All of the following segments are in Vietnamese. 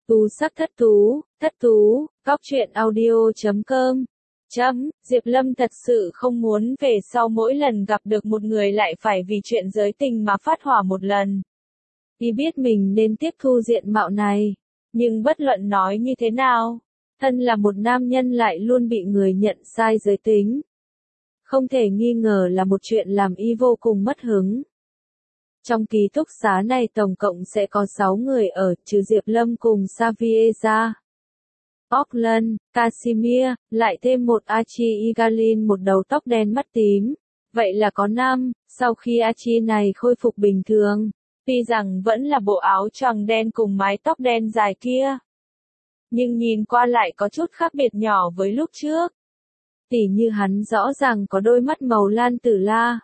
Tu sắc thất thú, góc truyện audio.com. Diệp Lâm thật sự không muốn về sau mỗi lần gặp được một người lại phải vì chuyện giới tình mà phát hỏa một lần. Y biết mình nên tiếp thu diện mạo này, nhưng bất luận nói như thế nào, thân là một nam nhân lại luôn bị người nhận sai giới tính. Không thể nghi ngờ là một chuyện làm Y vô cùng mất hứng. Trong ký túc xá này tổng cộng sẽ có 6 người ở, trừ Diệp Lâm cùng Xavier ra. Auckland, Casimir, lại thêm một Archie Igalin một đầu tóc đen mắt tím. Vậy là có 5, sau khi Archie này khôi phục bình thường, tuy rằng vẫn là bộ áo choàng đen cùng mái tóc đen dài kia, nhưng nhìn qua lại có chút khác biệt nhỏ với lúc trước. Tỉ như hắn rõ ràng có đôi mắt màu lan tử la.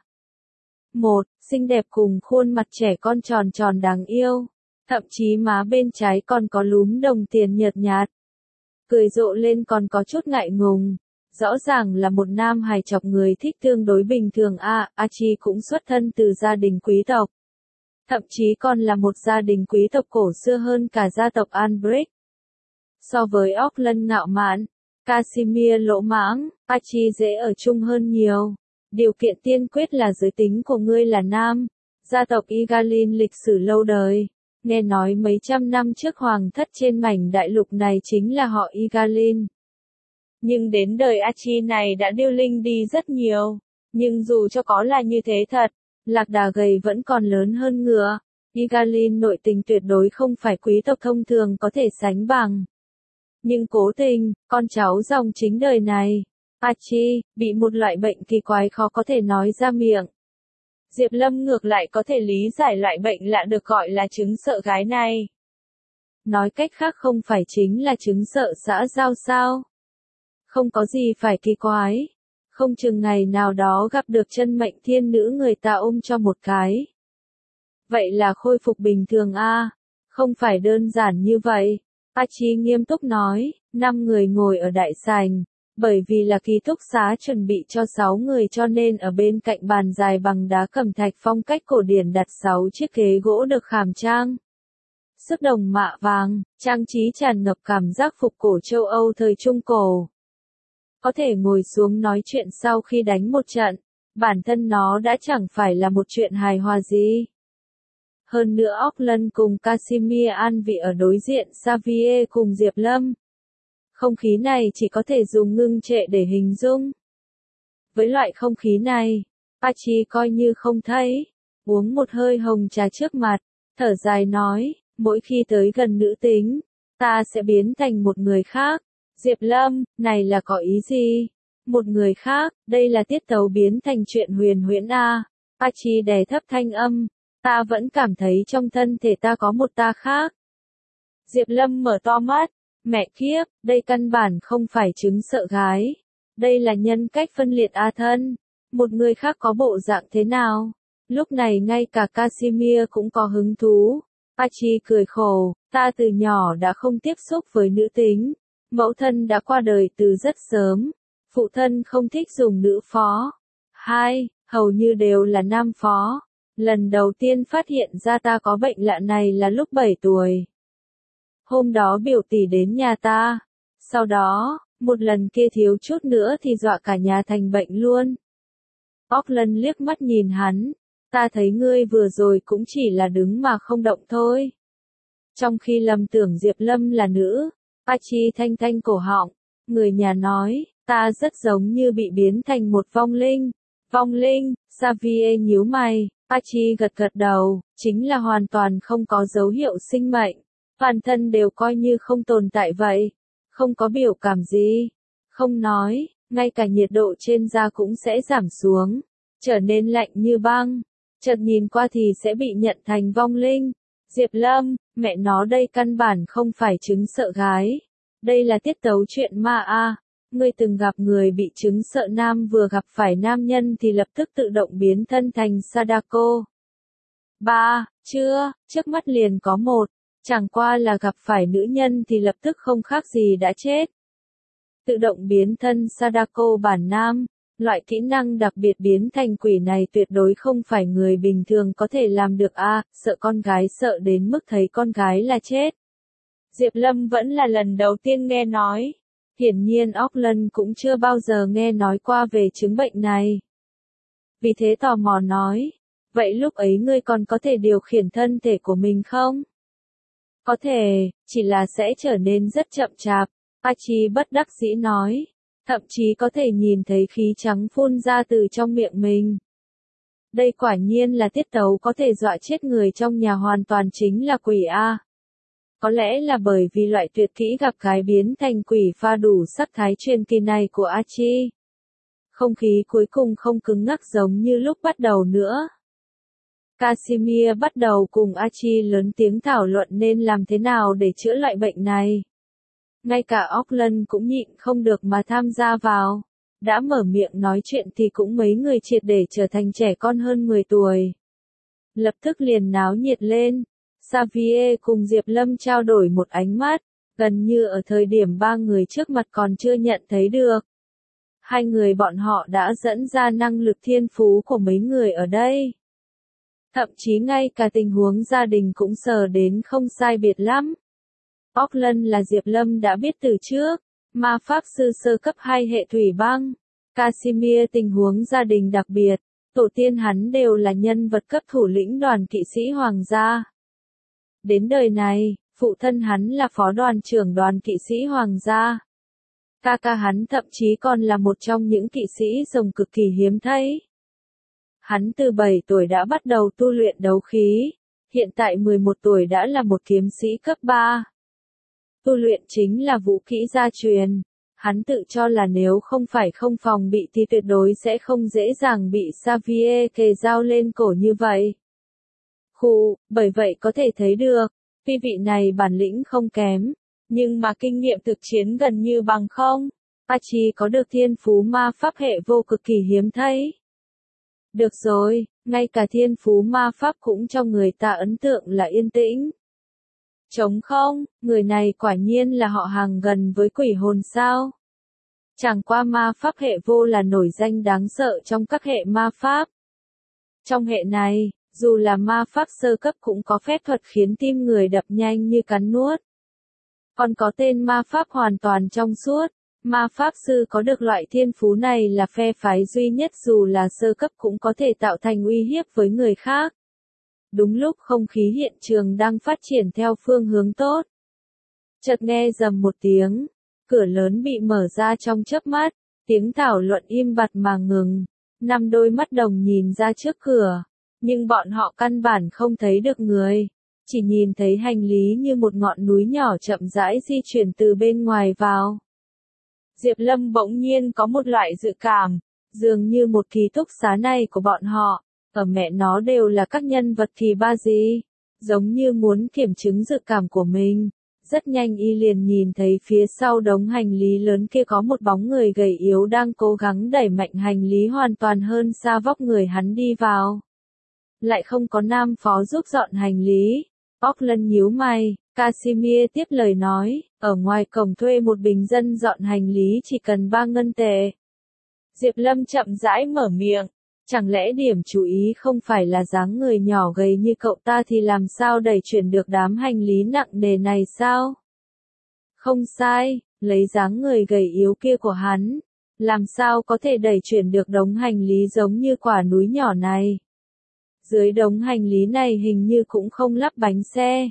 Xinh đẹp cùng khuôn mặt trẻ con tròn tròn đáng yêu. Thậm chí má bên trái còn có lúm đồng tiền nhợt nhạt. Cười rộ lên còn có chút ngại ngùng. Rõ ràng là một nam hài chọc người thích tương đối bình thường. Archie cũng xuất thân từ gia đình quý tộc. Thậm chí còn là một gia đình quý tộc cổ xưa hơn cả gia tộc Albrecht. So với Auckland ngạo mạn, Casimir lỗ mãng, Archie dễ ở chung hơn nhiều. Điều kiện tiên quyết là giới tính của ngươi là nam. Gia tộc Igalin lịch sử lâu đời. Nghe nói mấy trăm năm trước hoàng thất trên mảnh đại lục này chính là họ Igalin. Nhưng đến đời Archie này đã điêu linh đi rất nhiều. Nhưng dù cho có là như thế thật, lạc đà gầy vẫn còn lớn hơn ngựa. Igalin nội tình tuyệt đối không phải quý tộc thông thường có thể sánh bằng. Nhưng cố tình, con cháu dòng chính đời này, Archie, bị một loại bệnh kỳ quái khó có thể nói ra miệng. Diệp Lâm ngược lại có thể lý giải loại bệnh lạ được gọi là chứng sợ gái này. Nói cách khác không phải chính là chứng sợ xã giao sao? Không có gì phải kỳ quái. Không chừng ngày nào đó gặp được chân mệnh thiên nữ người ta ôm cho một cái. Vậy là khôi phục bình thường không phải đơn giản như vậy. Archie nghiêm túc nói, 5 người ngồi ở đại sảnh. Bởi vì là ký túc xá chuẩn bị cho 6 người cho nên ở bên cạnh bàn dài bằng đá cẩm thạch phong cách cổ điển đặt 6 chiếc ghế gỗ được khảm trang. Sức đồng mạ vàng, trang trí tràn ngập cảm giác phục cổ châu Âu thời Trung Cổ. Có thể ngồi xuống nói chuyện sau khi đánh một trận, bản thân nó đã chẳng phải là một chuyện hài hòa gì. Hơn nữa Auckland cùng Casimir an vị ở đối diện Xavier cùng Diệp Lâm. Không khí này chỉ có thể dùng ngưng trệ để hình dung. Với loại không khí này, Archie coi như không thấy. Uống một hơi hồng trà trước mặt, thở dài nói, mỗi khi tới gần nữ tính, ta sẽ biến thành một người khác. Diệp Lâm, này là có ý gì? Một người khác, đây là tiết tấu biến thành chuyện huyền huyễn Archie đè thấp thanh âm, ta vẫn cảm thấy trong thân thể ta có một ta khác. Diệp Lâm mở to mắt. Mẹ kiếp, đây căn bản không phải chứng sợ gái. Đây là nhân cách phân liệt thân. Một người khác có bộ dạng thế nào? Lúc này ngay cả Casimir cũng có hứng thú. Archie cười khổ, ta từ nhỏ đã không tiếp xúc với nữ tính. Mẫu thân đã qua đời từ rất sớm. Phụ thân không thích dùng nữ phó. Hầu như đều là nam phó. Lần đầu tiên phát hiện ra ta có bệnh lạ này là lúc 7 tuổi. Hôm đó biểu tỷ đến nhà ta. Sau đó, một lần kia thiếu chút nữa thì dọa cả nhà thành bệnh luôn. Auckland liếc mắt nhìn hắn. Ta thấy ngươi vừa rồi cũng chỉ là đứng mà không động thôi. Trong khi lầm tưởng Diệp Lâm là nữ, Archie thanh thanh cổ họng. Người nhà nói, ta rất giống như bị biến thành một vong linh. Vong linh, Xavier nhíu mày. Archie gật gật đầu, chính là hoàn toàn không có dấu hiệu sinh mệnh. Toàn thân đều coi như không tồn tại vậy. Không có biểu cảm gì. Không nói, ngay cả nhiệt độ trên da cũng sẽ giảm xuống. Trở nên lạnh như băng. Chợt nhìn qua thì sẽ bị nhận thành vong linh. Diệp Lâm, mẹ nó đây căn bản không phải chứng sợ gái. Đây là tiết tấu chuyện ma Ngươi từng gặp người bị chứng sợ nam vừa gặp phải nam nhân thì lập tức tự động biến thân thành Sadako. Chưa, trước mắt liền có một. Chẳng qua là gặp phải nữ nhân thì lập tức không khác gì đã chết. Tự động biến thân Sadako bản nam, loại kỹ năng đặc biệt biến thành quỷ này tuyệt đối không phải người bình thường có thể làm được sợ con gái sợ đến mức thấy con gái là chết. Diệp Lâm vẫn là lần đầu tiên nghe nói. Hiển nhiên Auckland cũng chưa bao giờ nghe nói qua về chứng bệnh này. Vì thế tò mò nói, vậy lúc ấy ngươi còn có thể điều khiển thân thể của mình không? Có thể, chỉ là sẽ trở nên rất chậm chạp, Archie bất đắc dĩ nói. Thậm chí có thể nhìn thấy khí trắng phun ra từ trong miệng mình. Đây quả nhiên là tiết tấu có thể dọa chết người trong nhà, hoàn toàn chính là quỷ a. Có lẽ là bởi vì loại tuyệt kỹ gặp cái biến thành quỷ pha đủ sắc thái truyền kỳ này của Archie. Không khí cuối cùng không cứng ngắc giống như lúc bắt đầu nữa. Casimir bắt đầu cùng Archie lớn tiếng thảo luận nên làm thế nào để chữa loại bệnh này. Ngay cả Auckland cũng nhịn không được mà tham gia vào. Đã mở miệng nói chuyện thì cũng mấy người triệt để trở thành trẻ con hơn 10 tuổi. Lập tức liền náo nhiệt lên. Xavier cùng Diệp Lâm trao đổi một ánh mắt, gần như ở thời điểm ba người trước mặt còn chưa nhận thấy được. Hai người bọn họ đã dẫn ra năng lực thiên phú của mấy người ở đây. Thậm chí ngay cả tình huống gia đình cũng sờ đến không sai biệt lắm. Auckland là Diệp Lâm đã biết từ trước, ma pháp sư sơ cấp 2 hệ thủy băng. Casimir tình huống gia đình đặc biệt, tổ tiên hắn đều là nhân vật cấp thủ lĩnh đoàn kỵ sĩ hoàng gia. Đến đời này, phụ thân hắn là phó đoàn trưởng đoàn kỵ sĩ hoàng gia. Ca ca hắn thậm chí còn là một trong những kỵ sĩ rồng cực kỳ hiếm thấy. Hắn từ 7 tuổi đã bắt đầu tu luyện đấu khí, hiện tại 11 tuổi đã là một kiếm sĩ cấp 3. Tu luyện chính là vũ kỹ gia truyền. Hắn tự cho là nếu không phải không phòng bị thì tuyệt đối sẽ không dễ dàng bị Xavier kề dao lên cổ như vậy. Bởi vậy có thể thấy được, tuy vị này bản lĩnh không kém, nhưng mà kinh nghiệm thực chiến gần như bằng không. Archie có được thiên phú ma pháp hệ vô cực kỳ hiếm thấy. Được rồi, ngay cả thiên phú ma pháp cũng cho người ta ấn tượng là yên tĩnh. Trống không, người này quả nhiên là họ hàng gần với quỷ hồn sao? Chẳng qua ma pháp hệ vô là nổi danh đáng sợ trong các hệ ma pháp. Trong hệ này, dù là ma pháp sơ cấp cũng có phép thuật khiến tim người đập nhanh như cắn nuốt. Còn có tên ma pháp hoàn toàn trong suốt, ma pháp sư có được loại thiên phú này là phe phái duy nhất dù là sơ cấp cũng có thể tạo thành uy hiếp với người khác. Đúng lúc không khí hiện trường đang phát triển theo phương hướng tốt. Chợt nghe rầm một tiếng, cửa lớn bị mở ra trong chớp mắt, tiếng thảo luận im bặt mà ngừng. 5 đôi mắt đồng nhìn ra trước cửa, nhưng bọn họ căn bản không thấy được người, chỉ nhìn thấy hành lý như một ngọn núi nhỏ chậm rãi di chuyển từ bên ngoài vào. Diệp Lâm bỗng nhiên có một loại dự cảm, dường như một ký túc xá này của bọn họ, ở mẹ nó đều là các nhân vật thì ba gì, giống như muốn kiểm chứng dự cảm của mình. Rất nhanh y liền nhìn thấy phía sau đống hành lý lớn kia có một bóng người gầy yếu đang cố gắng đẩy mạnh hành lý hoàn toàn hơn xa vóc người hắn đi vào. Lại không có nam phó giúp dọn hành lý. Auckland nhíu mày, Casimir tiếp lời nói, ở ngoài cổng thuê một bình dân dọn hành lý chỉ cần 3 ngân tệ. Diệp Lâm chậm rãi mở miệng, chẳng lẽ điểm chú ý không phải là dáng người nhỏ gầy như cậu ta thì làm sao đẩy chuyển được đám hành lý nặng nề này sao? Không sai, lấy dáng người gầy yếu kia của hắn, làm sao có thể đẩy chuyển được đống hành lý giống như quả núi nhỏ này? Dưới đống hành lý này hình như cũng không lắp bánh xe.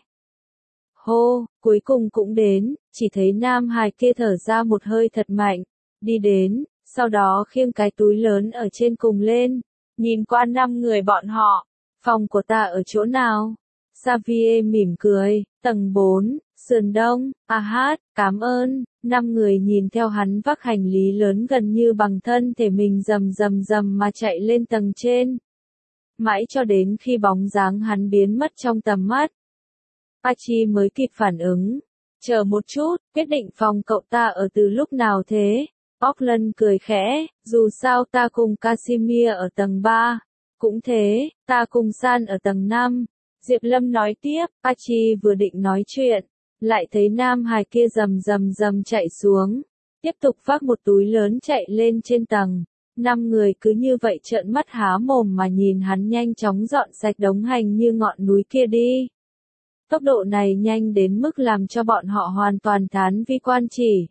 Hô, cuối cùng cũng đến, chỉ thấy nam hài kia thở ra một hơi thật mạnh, đi đến, sau đó khiêng cái túi lớn ở trên cùng lên, nhìn qua 5 người bọn họ, phòng của ta ở chỗ nào? Xavier mỉm cười, tầng 4, sườn đông, cảm ơn. 5 người nhìn theo hắn vác hành lý lớn gần như bằng thân thể mình rầm mà chạy lên tầng trên. Mãi cho đến khi bóng dáng hắn biến mất trong tầm mắt, Archie mới kịp phản ứng. Chờ một chút, quyết định phòng cậu ta ở từ lúc nào thế? Auckland cười khẽ, dù sao ta cùng Casimir ở tầng 3. Cũng thế, ta cùng San ở tầng 5. Diệp Lâm nói tiếp, Archie vừa định nói chuyện, lại thấy nam hài kia rầm chạy xuống. Tiếp tục vác một túi lớn chạy lên trên tầng. 5 người cứ như vậy trợn mắt há mồm mà nhìn hắn nhanh chóng dọn sạch đống hành như ngọn núi kia đi. Tốc độ này nhanh đến mức làm cho bọn họ hoàn toàn thán vi quan chỉ.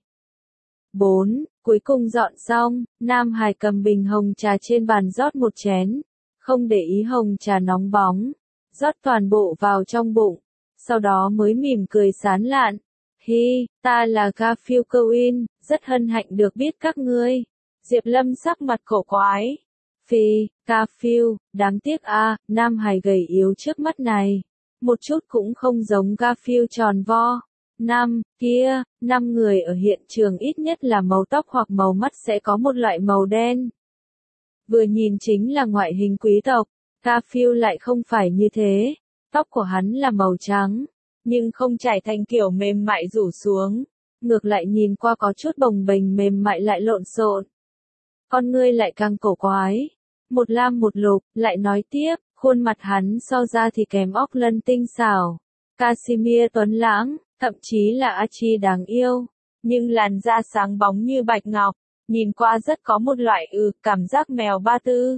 4. Cuối cùng dọn xong, Nam Hải cầm bình hồng trà trên bàn rót một chén, không để ý hồng trà nóng bóng, rót toàn bộ vào trong bụng, sau đó mới mỉm cười sán lạn. Hi, ta là Garfield Coin, rất hân hạnh được biết các ngươi. Diệp Lâm sắc mặt cổ quái. Phi, Garfield, đáng tiếc a, Nam Hải gầy yếu trước mắt này. Một chút cũng không giống Garfield tròn vo. Năm người ở hiện trường ít nhất là màu tóc hoặc màu mắt sẽ có một loại màu đen. Vừa nhìn chính là ngoại hình quý tộc, Garfield lại không phải như thế. Tóc của hắn là màu trắng, nhưng không chải thành kiểu mềm mại rủ xuống. Ngược lại nhìn qua có chút bồng bềnh mềm mại lại lộn xộn. Con ngươi lại càng cổ quái. Một lam một lục, lại nói tiếp, khuôn mặt hắn so ra thì kém Auckland tinh xảo. Casimir tuấn lãng, thậm chí là Archie đáng yêu. Nhưng làn da sáng bóng như bạch ngọc, nhìn qua rất có một loại cảm giác mèo ba tư.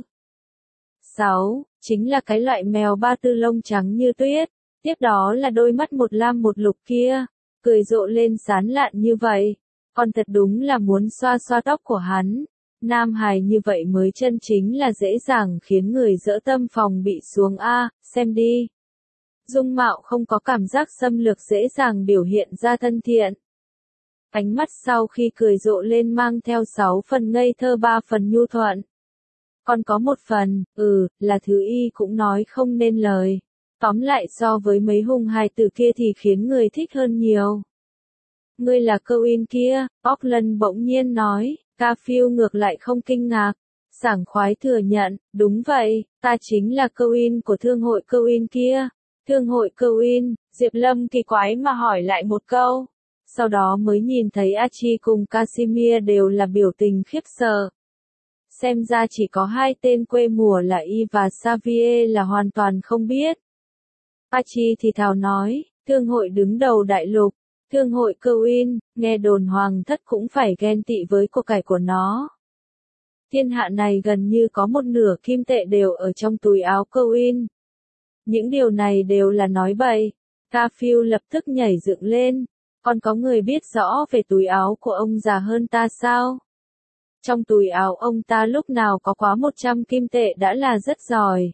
6. Chính là cái loại mèo ba tư lông trắng như tuyết. Tiếp đó là đôi mắt một lam một lục kia, cười rộ lên sán lạn như vậy. Còn thật đúng là muốn xoa xoa tóc của hắn. Nam Hải như vậy mới chân chính là dễ dàng khiến người dỡ tâm phòng bị xuống a, xem đi. Dung mạo không có cảm giác xâm lược dễ dàng biểu hiện ra thân thiện. Ánh mắt sau khi cười rộ lên mang theo 6 phần ngây thơ 3 phần nhu thuận. Còn có một phần, là thứ y cũng nói không nên lời. Tóm lại so với mấy hung hài tử kia thì khiến người thích hơn nhiều. Ngươi là Coin kia, Auckland bỗng nhiên nói. Garfield ngược lại không kinh ngạc, sảng khoái thừa nhận, đúng vậy, ta chính là Coin của thương hội Coin kia. Thương hội Coin, Diệp Lâm kỳ quái mà hỏi lại một câu. Sau đó mới nhìn thấy Archie cùng Casimir đều là biểu tình khiếp sợ. Xem ra chỉ có hai tên quê mùa là Y và Xavier là hoàn toàn không biết. Archie thì thào nói, thương hội đứng đầu đại lục. Thương hội Coin, nghe đồn hoàng thất cũng phải ghen tị với của cải của nó. Thiên hạ này gần như có một nửa kim tệ đều ở trong túi áo Coin. Những điều này đều là nói bậy. Garfield lập tức nhảy dựng lên. Còn có người biết rõ về túi áo của ông già hơn ta sao? Trong túi áo ông ta lúc nào có quá 100 kim tệ đã là rất giỏi.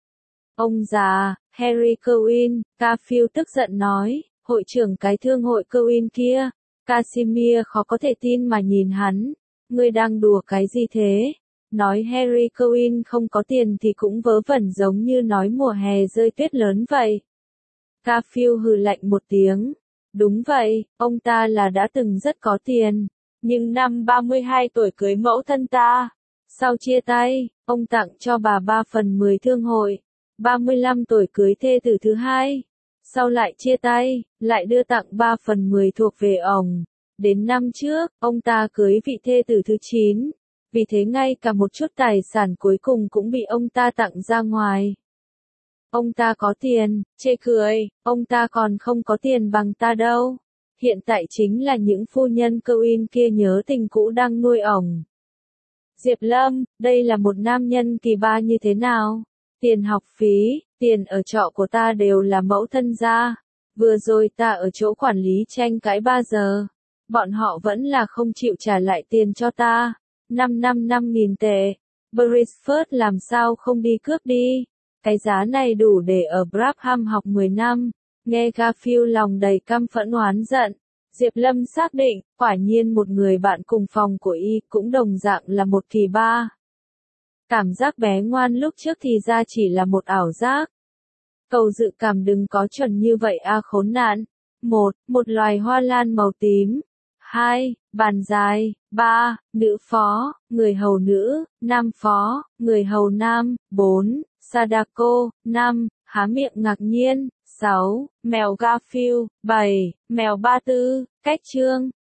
Ông già, Harry Coin, Garfield tức giận nói. Hội trưởng cái thương hội Coin kia. Casimir khó có thể tin mà nhìn hắn. Ngươi đang đùa cái gì thế? Nói Harry Coin không có tiền thì cũng vớ vẩn giống như nói mùa hè rơi tuyết lớn vậy. Garfield hừ lạnh một tiếng. Đúng vậy, ông ta là đã từng rất có tiền. Nhưng năm 32 tuổi cưới mẫu thân ta. Sau chia tay, ông tặng cho bà 3/10 thương hội. 35 tuổi cưới thê tử thứ hai. Sau lại chia tay, lại đưa tặng 3/10 thuộc về ông. Đến năm trước, ông ta cưới vị thê tử thứ 9. Vì thế ngay cả một chút tài sản cuối cùng cũng bị ông ta tặng ra ngoài. Ông ta có tiền, chê cười, ông ta còn không có tiền bằng ta đâu. Hiện tại chính là những phu nhân Coin kia nhớ tình cũ đang nuôi ổng. Diệp Lâm, đây là một nam nhân kỳ ba như thế nào? Tiền học phí, tiền ở trọ của ta đều là mẫu thân ra. Vừa rồi ta ở chỗ quản lý tranh cãi 3 giờ. Bọn họ vẫn là không chịu trả lại tiền cho ta. 5.000 tệ. Beresford làm sao không đi cướp đi. Cái giá này đủ để ở Brabham học 10 năm. Nghe Garfield lòng đầy căm phẫn oán giận. Diệp Lâm xác định, quả nhiên một người bạn cùng phòng của y cũng đồng dạng là một kỳ ba. Cảm giác bé ngoan lúc trước thì ra chỉ là một ảo giác. Cầu dự cảm đừng có chuẩn như vậy a khốn nạn. 1. Một loài hoa lan màu tím. 2. Bàn dài. 3. Nữ phó, người hầu nữ. Nam phó, người hầu nam. 4. Sadako. 5. Há miệng ngạc nhiên. 6. Mèo Garfield. 7. Mèo Ba Tư. Cách chương.